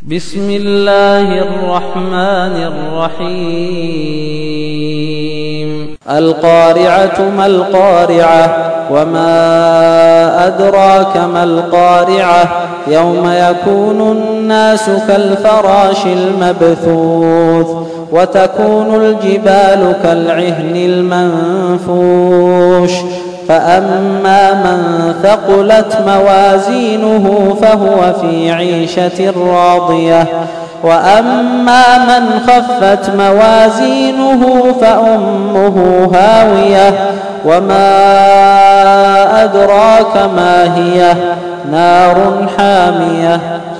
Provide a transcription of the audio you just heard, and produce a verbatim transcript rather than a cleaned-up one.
بسم الله الرحمن الرحيم القارعة ما القارعة وما أدراك ما القارعة يوم يكون الناس كالفراش المبثوث وتكون الجبال كالعهن المنفوش فأما من ثقلت موازينه فهو في عيشة راضية وأما من خفت موازينه فأمه هاوية وما أدراك ما هي نار حامية